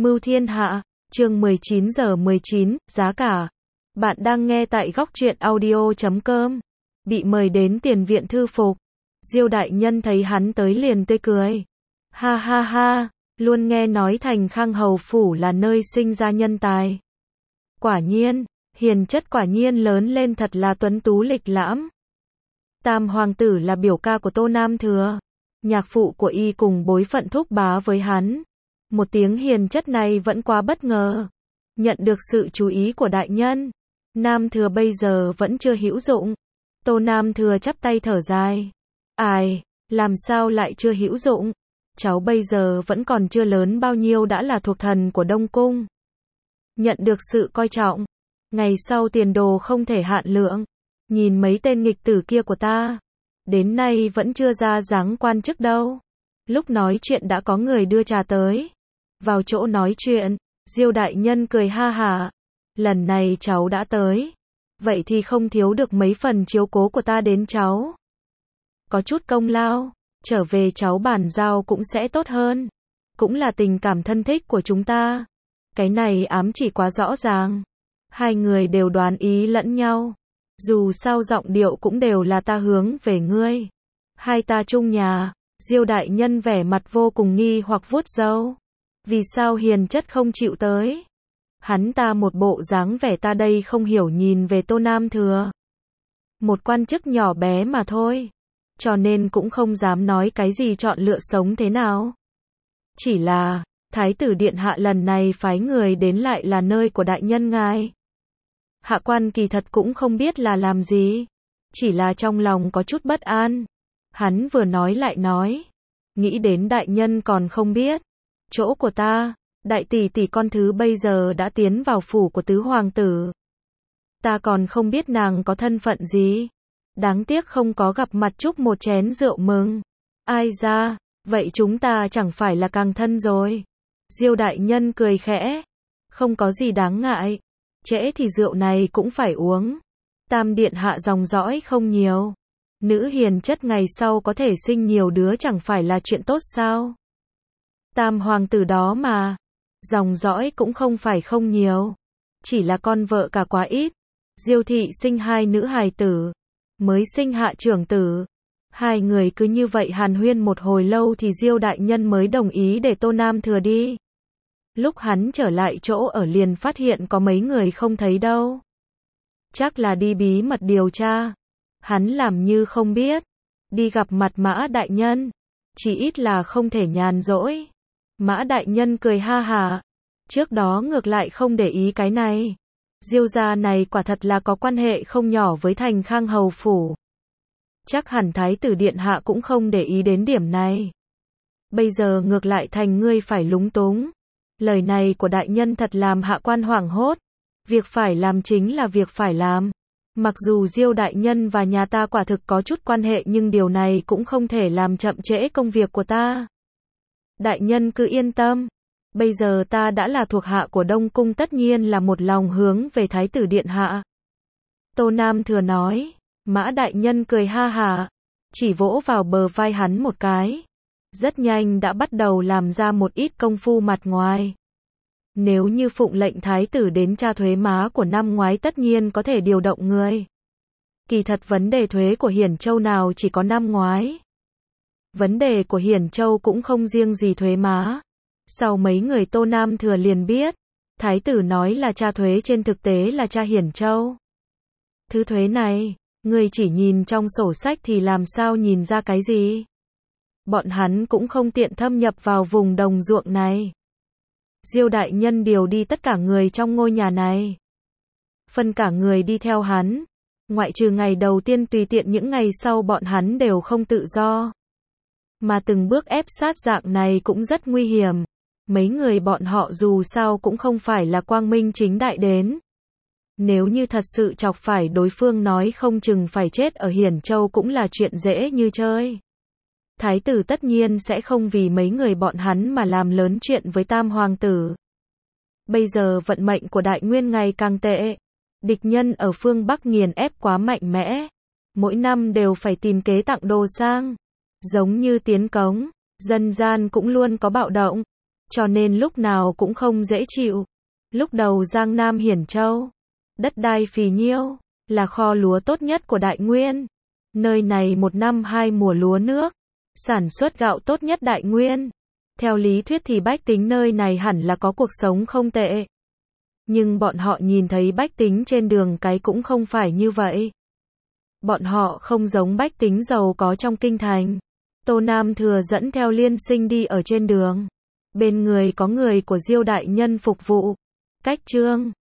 Mưu thiên hạ, chương 19 giờ 19, giá cả. Bạn đang nghe tại góc truyện audio.com. Bị mời đến tiền viện thư phục. Diêu đại nhân thấy hắn tới liền tươi cười. Ha ha ha, luôn nghe nói Thành Khang hầu phủ là nơi sinh ra nhân tài. Quả nhiên, hiền chất quả nhiên lớn lên thật là tuấn tú lịch lãm. Tam hoàng tử là biểu ca của Tô Nam Thừa. Nhạc phụ của y cùng bối phận thúc bá với hắn. Một tiếng hiền chất này vẫn quá bất ngờ. Nhận được sự chú ý của đại nhân. Nam Thừa bây giờ vẫn chưa hữu dụng. Tô Nam Thừa chắp tay thở dài. Ai, làm sao lại chưa hữu dụng? Cháu bây giờ vẫn còn chưa lớn bao nhiêu đã là thuộc thần của Đông Cung. Nhận được sự coi trọng. Ngày sau tiền đồ không thể hạn lượng. Nhìn mấy tên nghịch tử kia của ta. Đến nay vẫn chưa ra dáng quan chức đâu. Lúc nói chuyện đã có người đưa trà tới. Vào chỗ nói chuyện, Diêu đại nhân cười ha hả. Lần này cháu đã tới. Vậy thì không thiếu được mấy phần chiếu cố của ta đến cháu. Có chút công lao, trở về cháu bàn giao cũng sẽ tốt hơn. Cũng là tình cảm thân thích của chúng ta. Cái này ám chỉ quá rõ ràng. Hai người đều đoán ý lẫn nhau. Dù sao giọng điệu cũng đều là ta hướng về ngươi. Hai ta chung nhà. Diêu đại nhân vẻ mặt vô cùng nghi hoặc vuốt râu. Vì sao hiền chất không chịu tới? Hắn ta một bộ dáng vẻ ta đây không hiểu nhìn về Tô Nam Thừa. Một quan chức nhỏ bé mà thôi. Cho nên cũng không dám nói cái gì chọn lựa sống thế nào. Chỉ là, Thái tử Điện Hạ lần này phái người đến lại là nơi của đại nhân ngài. Hạ quan kỳ thật cũng không biết là làm gì. Chỉ là trong lòng có chút bất an. Hắn vừa nói lại nói. Nghĩ đến đại nhân còn không biết. Chỗ của ta, đại tỷ tỷ con thứ bây giờ đã tiến vào phủ của tứ hoàng tử. Ta còn không biết nàng có thân phận gì. Đáng tiếc không có gặp mặt chúc một chén rượu mừng. Ai ra, vậy chúng ta chẳng phải là càng thân rồi. Diêu đại nhân cười khẽ. Không có gì đáng ngại. Trễ thì rượu này cũng phải uống. Tam điện hạ dòng dõi không nhiều. Nữ hiền chất ngày sau có thể sinh nhiều đứa chẳng phải là chuyện tốt sao? Tam hoàng tử đó mà. Dòng dõi cũng không phải không nhiều. Chỉ là con vợ cả quá ít. Diêu thị sinh hai nữ hài tử. Mới sinh hạ trưởng tử. Hai người cứ như vậy hàn huyên một hồi lâu thì Diêu đại nhân mới đồng ý để Tô Nam Thừa đi. Lúc hắn trở lại chỗ ở liền phát hiện có mấy người không thấy đâu. Chắc là đi bí mật điều tra. Hắn làm như không biết. Đi gặp mặt Mã đại nhân. Chỉ ít là không thể nhàn rỗi. Mã đại nhân cười ha hả. Trước đó ngược lại không để ý cái này. Diêu gia này quả thật là có quan hệ không nhỏ với Thành Khang hầu phủ. Chắc hẳn Thái tử Điện Hạ cũng không để ý đến điểm này. Bây giờ ngược lại thành ngươi phải lúng túng. Lời này của đại nhân thật làm hạ quan hoảng hốt. Việc phải làm chính là việc phải làm. Mặc dù Diêu đại nhân và nhà ta quả thực có chút quan hệ nhưng điều này cũng không thể làm chậm trễ công việc của ta. Đại nhân cứ yên tâm. Bây giờ ta đã là thuộc hạ của Đông Cung tất nhiên là một lòng hướng về Thái tử Điện Hạ. Tô Nam Thừa nói. Mã đại nhân cười ha hả. Chỉ vỗ vào bờ vai hắn một cái. Rất nhanh đã bắt đầu làm ra một ít công phu mặt ngoài. Nếu như phụng lệnh thái tử đến tra thuế má của năm ngoái tất nhiên có thể điều động người. Kỳ thật vấn đề thuế của Hiển Châu nào chỉ có năm ngoái. Vấn đề của Hiển Châu cũng không riêng gì thuế má. Sau mấy người Tô Nam Thừa liền biết. Thái tử nói là tra thuế trên thực tế là tra Hiển Châu. Thứ thuế này, người chỉ nhìn trong sổ sách thì làm sao nhìn ra cái gì. Bọn hắn cũng không tiện thâm nhập vào vùng đồng ruộng này. Diêu đại nhân điều đi tất cả người trong ngôi nhà này. Phân cả người đi theo hắn. Ngoại trừ ngày đầu tiên tùy tiện những ngày sau bọn hắn đều không tự do. Mà từng bước ép sát dạng này cũng rất nguy hiểm. Mấy người bọn họ dù sao cũng không phải là quang minh chính đại đến. Nếu như thật sự chọc phải đối phương nói không chừng phải chết ở Hiển Châu cũng là chuyện dễ như chơi. Thái tử tất nhiên sẽ không vì mấy người bọn hắn mà làm lớn chuyện với tam hoàng tử. Bây giờ vận mệnh của Đại Nguyên ngày càng tệ. Địch nhân ở phương Bắc nghiền ép quá mạnh mẽ. Mỗi năm đều phải tìm kế tặng đồ sang. Giống như tiến cống, dân gian cũng luôn có bạo động. cho nên lúc nào cũng không dễ chịu. Lúc đầu Giang Nam Hiển Châu, đất đai phì nhiêu, là kho lúa tốt nhất của Đại Nguyên. Nơi này một năm 2 mùa lúa nước, sản xuất gạo tốt nhất Đại Nguyên. Theo lý thuyết thì bách tính nơi này hẳn là có cuộc sống không tệ. Nhưng bọn họ nhìn thấy bách tính trên đường cái cũng không phải như vậy. Bọn họ không giống bách tính giàu có trong kinh thành. Tô Nam Thừa dẫn theo Liên Sinh đi ở trên đường. Bên người có người của Diêu đại nhân phục vụ. Cách Trương